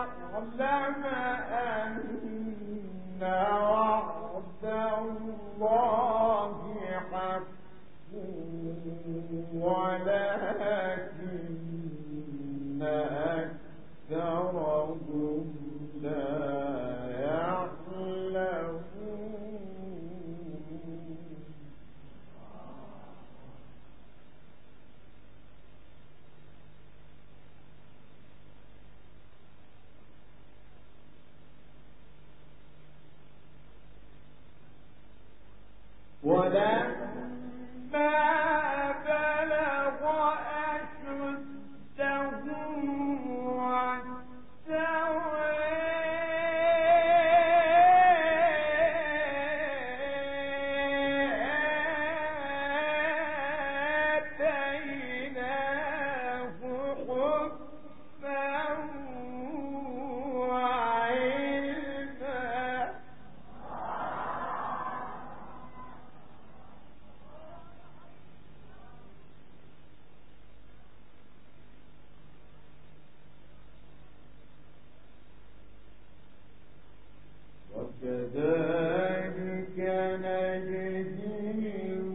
وكذلك نجزي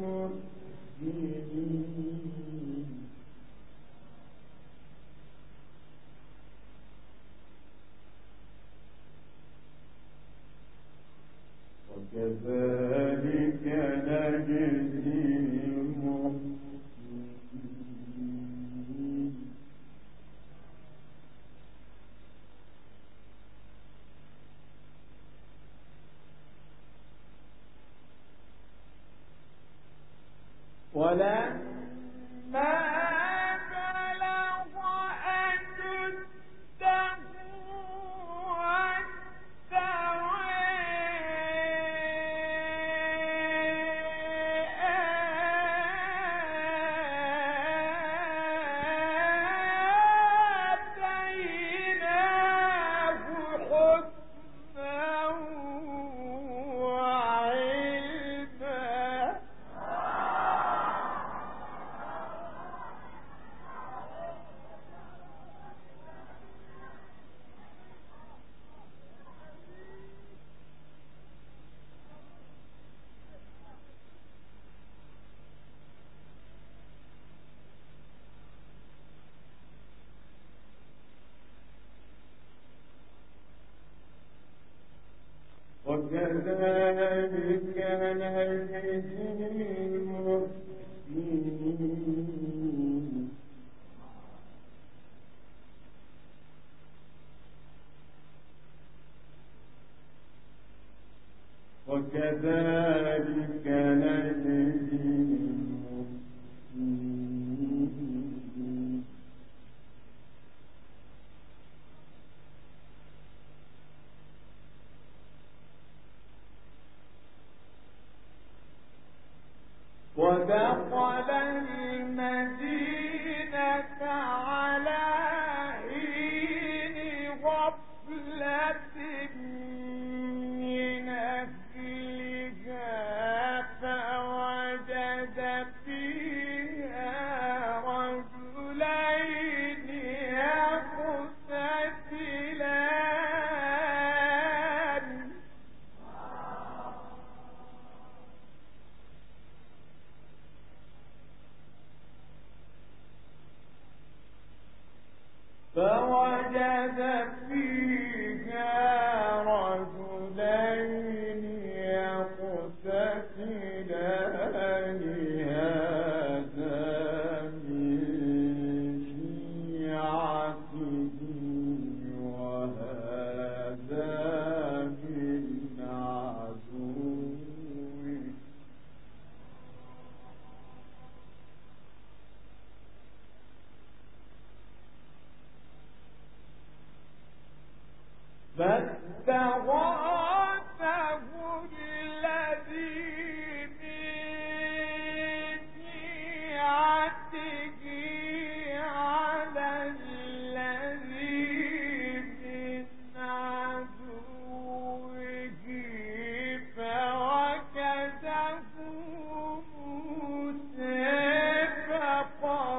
المحسنين وكذلك نجزي المحسنين ولما بلغ أشده وكذلك نجزي المحسنين وكذلك نجزي المحسنين ودخل المدينة على حين غفلة من أهلها فوجد فيها رجلين يقتتلان هذا من شيعته وهذا من عدوه فاستغاثه الذي من شيعته على الذي من عدوه فوكزه موسى فقضى عليه.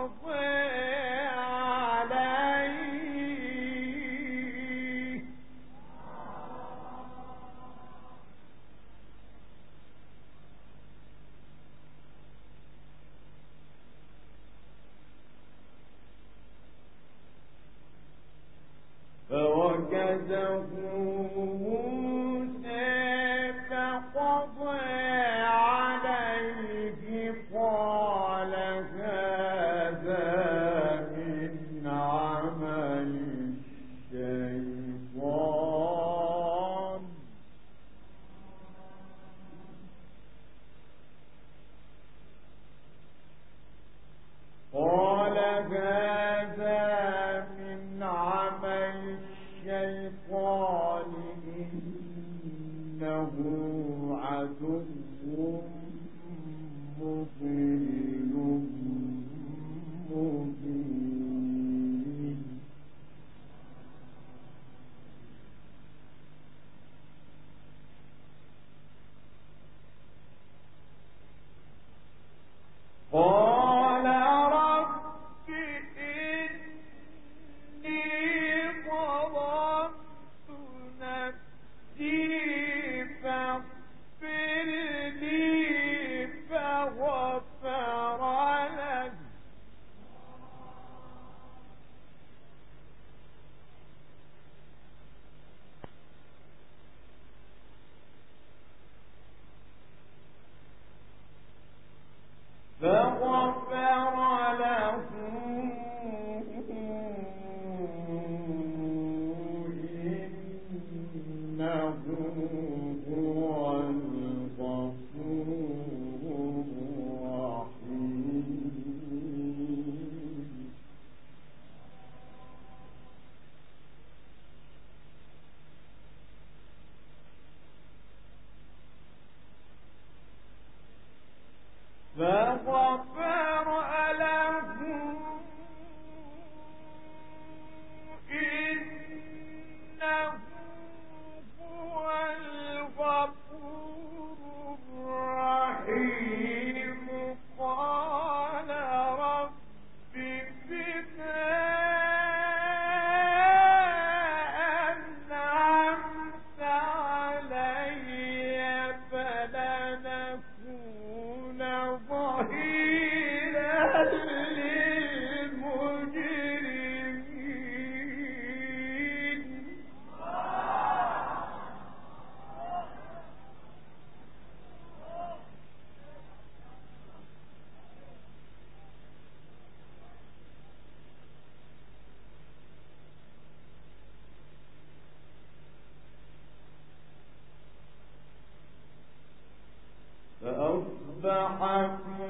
فأصبح في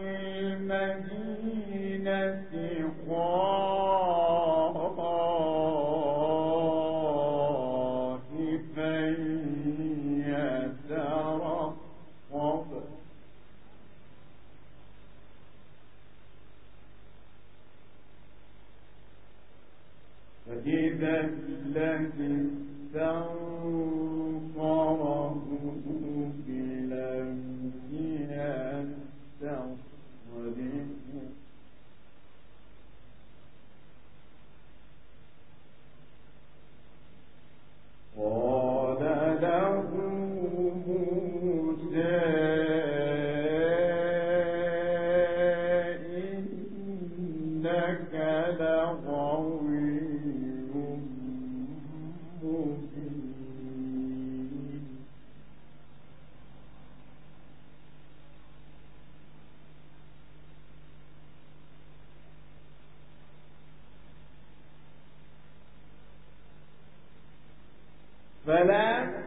المدينة خائفا يترقب فإذا الذي استنصره بلمس يستصرخ قال له موسى إنك لغوي مبين فلما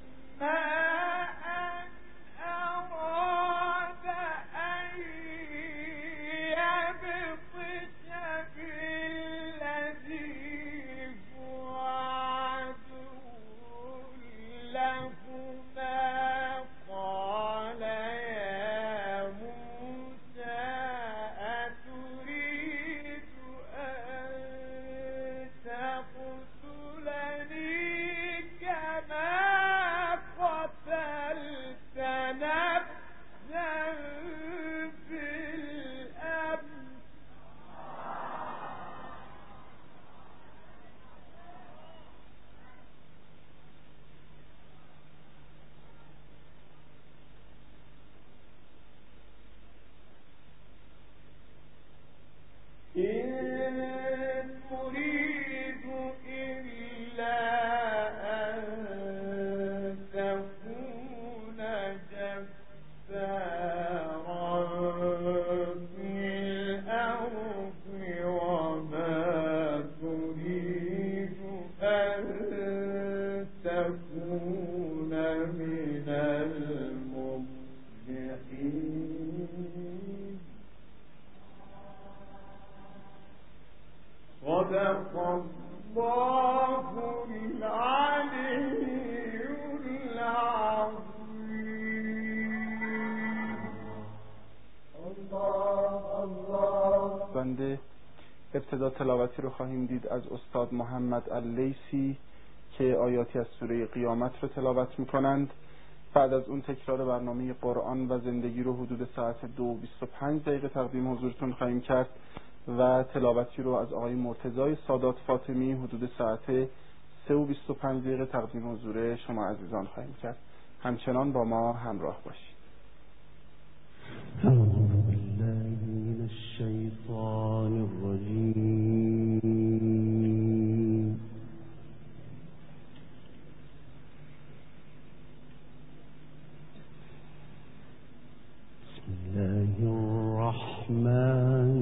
أن أراد أن يبطش بالذي هو عدو لهما قال يا موسى أتريد أن تقتلني كما تكون من المفلحين. صدق الله العلي العظيم. الله. بنده ابتدا تلاوتی رو خواهیم دید از استاد محمد اللیثی که آیاتی از سوره قیامت رو تلاوت میکنند. بعد از اون تکرار برنامه قرآن و زندگی رو حدود ساعت 2:25 تقدیم حضورتون خواهیم کرد و تلاوتی رو از آقای مرتضی سادات فاطمی حدود ساعت 3:25 تقدیم حضور شما عزیزان خواهیم کرد. همچنان با ما همراه باشید. الشيطان الرجيم. بسم الله الرحمن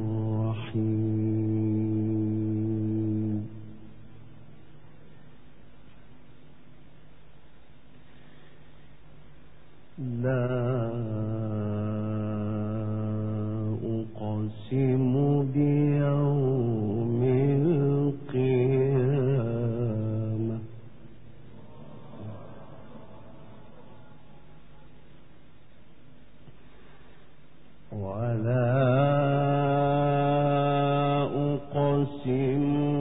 الرحيم. لا أقسم بيوم القيامة ولا أقسم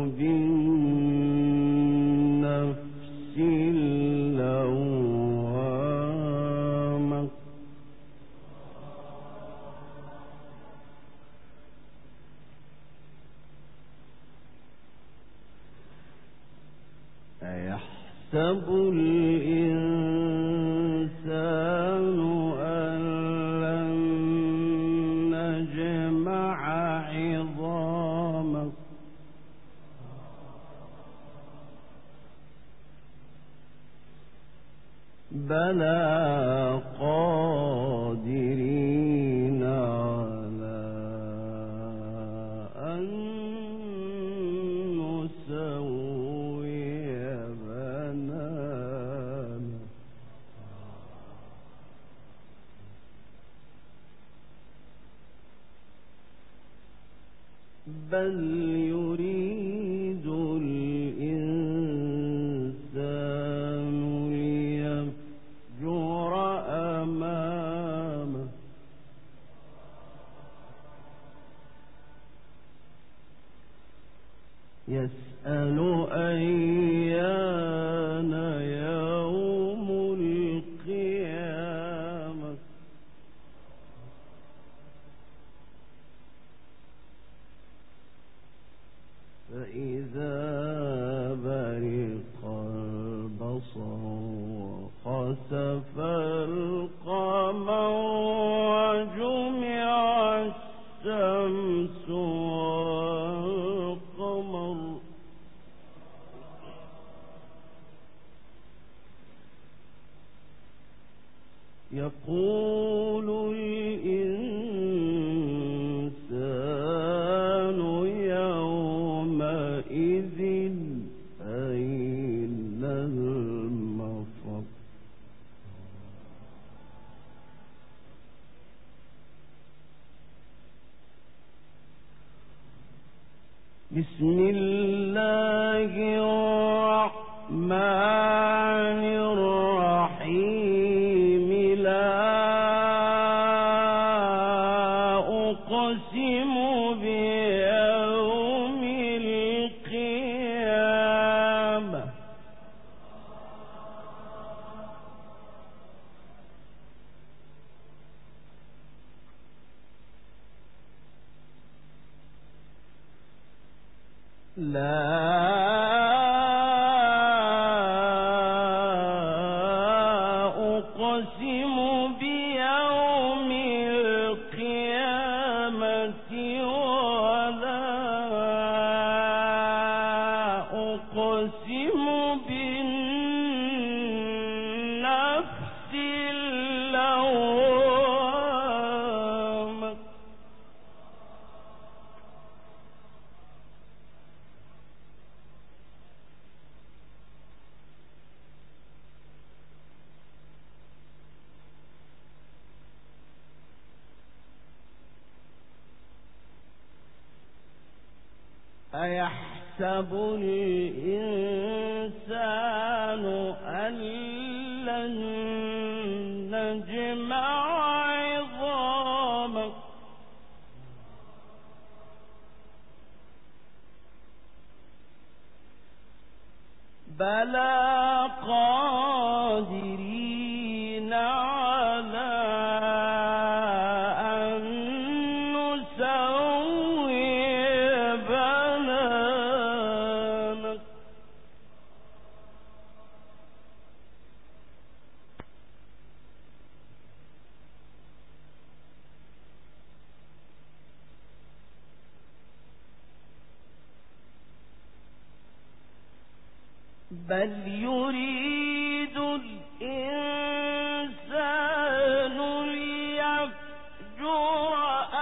بالنفس اللوامة أيحسب الإنسان أن لن نجمع عظامه بلى قادرين على أن نسوي بنانه بل يريد الإنسان ليفجر أمامه يسأل أيان يوم القيامة فإذا برق البصر وخسف القمر وجمع الشمس والقمر يقول الإنسان يومئذ أين المفر بسم الله الرحمن الرحيم لا أقسم بيوم القيامة لا أقسم بيوم القيامة ولا أقسم بالنفس اللوامة أيحسب الإنسان أن لن نجمع عظامه بلى قادرين على أن نسوي بنانه بل يريد الإنسان ليفجر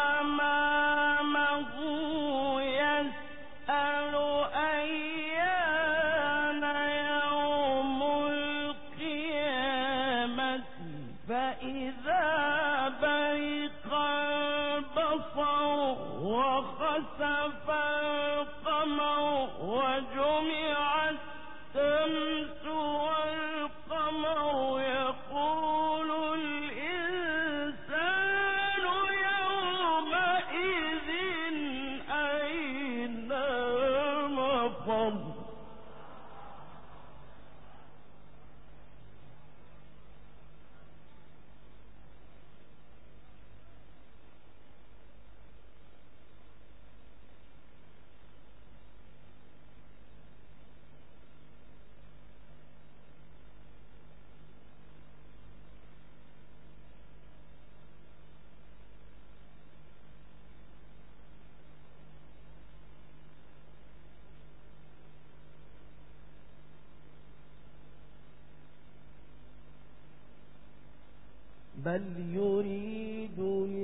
أمامه يسأل أيان يوم القيامة فإذا برق البصر وخسف القمر وجمع الشمس والقمر يقول الإنسان يومئذ أين المفر بل يريد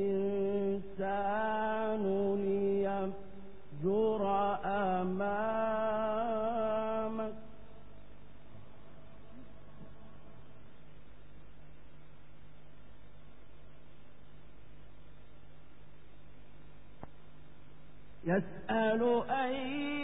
الإنسان ليفجر أمامه يسأل أين